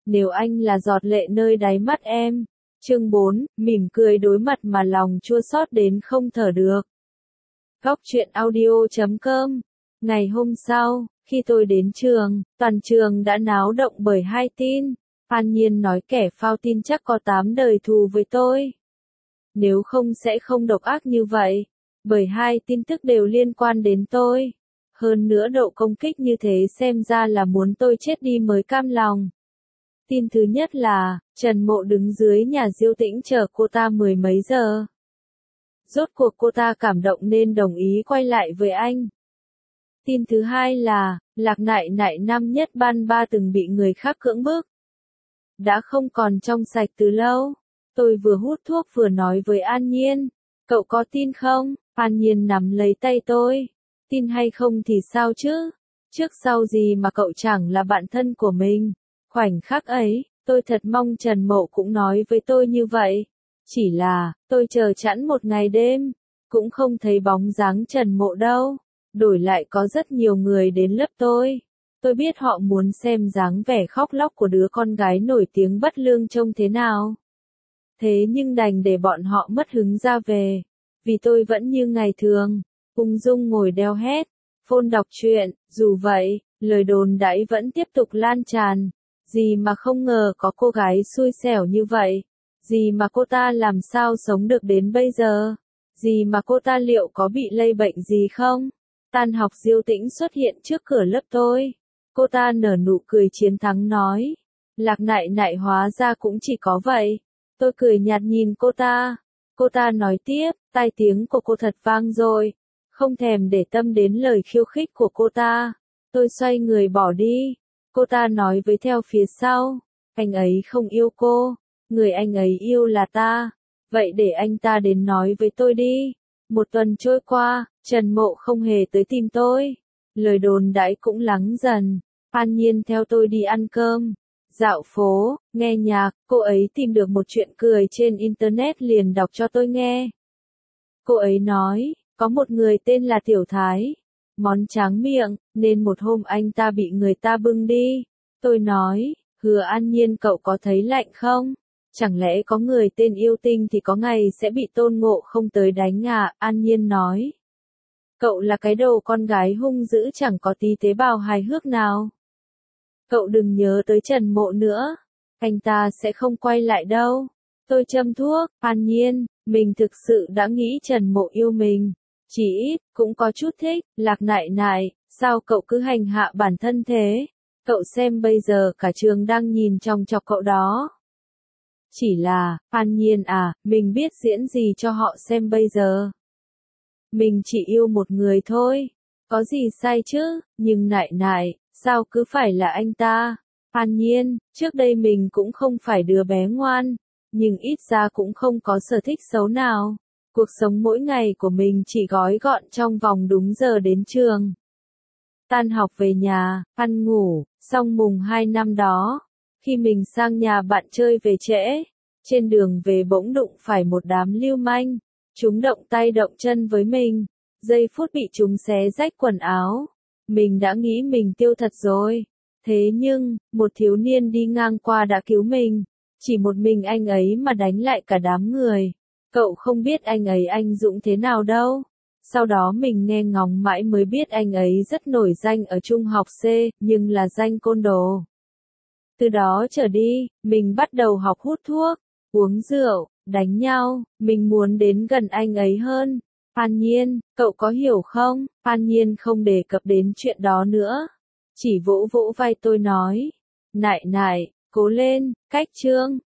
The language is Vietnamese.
nếu anh là giọt lệ nơi đáy mắt em. Chương 4, mỉm cười đối mặt mà lòng chua xót đến không thở được. Góc truyện audio.com. Ngày hôm sau, khi tôi đến trường, toàn trường đã náo động bởi hai tin. An Nhiên nói kẻ phao tin chắc có 8 đời thù với tôi. Nếu không sẽ không độc ác như vậy, bởi hai tin tức đều liên quan đến tôi. Hơn nữa độ công kích như thế xem ra là muốn tôi chết đi mới cam lòng. Tin thứ nhất là, Trần Mộ đứng dưới nhà Diêu Tĩnh chờ cô ta 10 mấy giờ. Rốt cuộc cô ta cảm động nên đồng ý quay lại với anh. Tin thứ hai là, Lạc Nại Nại năm nhất ban ba từng bị người khác cưỡng bức. Đã không còn trong sạch từ lâu. Tôi vừa hút thuốc vừa nói với An Nhiên. Cậu có tin không? An Nhiên nắm lấy tay tôi. Tin hay không thì sao chứ? Trước sau gì mà cậu chẳng là bạn thân của mình. Khoảnh khắc ấy, tôi thật mong Trần Mộ cũng nói với tôi như vậy. Chỉ là, tôi chờ chẵn một ngày đêm, cũng không thấy bóng dáng Trần Mộ đâu. Đổi lại có rất nhiều người đến lớp tôi. Tôi biết họ muốn xem dáng vẻ khóc lóc của đứa con gái nổi tiếng bất lương trông thế nào. Thế nhưng đành để bọn họ mất hứng ra về. Vì tôi vẫn như ngày thường, ung dung ngồi đeo head, phone đọc truyện. Dù vậy, lời đồn đãi vẫn tiếp tục lan tràn. Gì mà không ngờ có cô gái xui xẻo như vậy. Gì mà cô ta làm sao sống được đến bây giờ. Gì mà cô ta liệu có bị lây bệnh gì không? Tan học Diêu Tĩnh xuất hiện trước cửa lớp tôi. Cô ta nở nụ cười chiến thắng nói. Lạc Nại Nại hóa ra cũng chỉ có vậy. Tôi cười nhạt nhìn cô ta. Cô ta nói tiếp, tai tiếng của cô thật vang rồi. Không thèm để tâm đến lời khiêu khích của cô ta. Tôi xoay người bỏ đi. Cô ta nói với theo phía sau. Anh ấy không yêu cô. Người anh ấy yêu là ta. Vậy để anh ta đến nói với tôi đi. Một tuần trôi qua, Trần Mộ không hề tới tìm tôi. Lời đồn đãi cũng lắng dần. An Nhiên theo tôi đi ăn cơm, dạo phố, nghe nhạc. Cô ấy tìm được một chuyện cười trên internet liền đọc cho tôi nghe. Cô ấy nói, có một người tên là Tiểu Thái. Món tráng miệng, nên một hôm anh ta bị người ta bưng đi. Tôi nói, Hứa An Nhiên cậu có thấy lạnh không? Chẳng lẽ có người tên yêu tinh thì có ngày sẽ bị Tôn Ngộ không tới đánh à? An Nhiên nói. Cậu là cái đầu con gái hung dữ chẳng có tí tế bào hài hước nào. Cậu đừng nhớ tới Trần Mộ nữa. Anh ta sẽ không quay lại đâu. Tôi châm thuốc. An Nhiên, mình thực sự đã nghĩ Trần Mộ yêu mình. Chỉ ít, cũng có chút thích. Lạc Nại Nại, sao cậu cứ hành hạ bản thân thế? Cậu xem bây giờ cả trường đang nhìn chòng chọc cậu đó. Chỉ là, An Nhiên à, mình biết diễn gì cho họ xem bây giờ. Mình chỉ yêu một người thôi. Có gì sai chứ, nhưng Nại Nại, sao cứ phải là anh ta? An Nhiên, trước đây mình cũng không phải đứa bé ngoan, nhưng ít ra cũng không có sở thích xấu nào. Cuộc sống mỗi ngày của mình chỉ gói gọn trong vòng đúng giờ đến trường. Tan học về nhà, ăn ngủ, xong mùng 2 năm đó. Khi mình sang nhà bạn chơi về trễ, trên đường về bỗng đụng phải một đám lưu manh. Chúng động tay động chân với mình. Giây phút bị chúng xé rách quần áo. Mình đã nghĩ mình tiêu thật rồi. Thế nhưng, một thiếu niên đi ngang qua đã cứu mình. Chỉ một mình anh ấy mà đánh lại cả đám người. Cậu không biết anh ấy anh dũng thế nào đâu. Sau đó mình nghe ngóng mãi mới biết anh ấy rất nổi danh ở trung học C, nhưng là danh côn đồ. Từ đó trở đi, mình bắt đầu học hút thuốc, uống rượu, đánh nhau, mình muốn đến gần anh ấy hơn. An Nhiên, cậu có hiểu không? An Nhiên không đề cập đến chuyện đó nữa. Chỉ vỗ vỗ vai tôi nói. Nại Nại, cố lên, cách chương.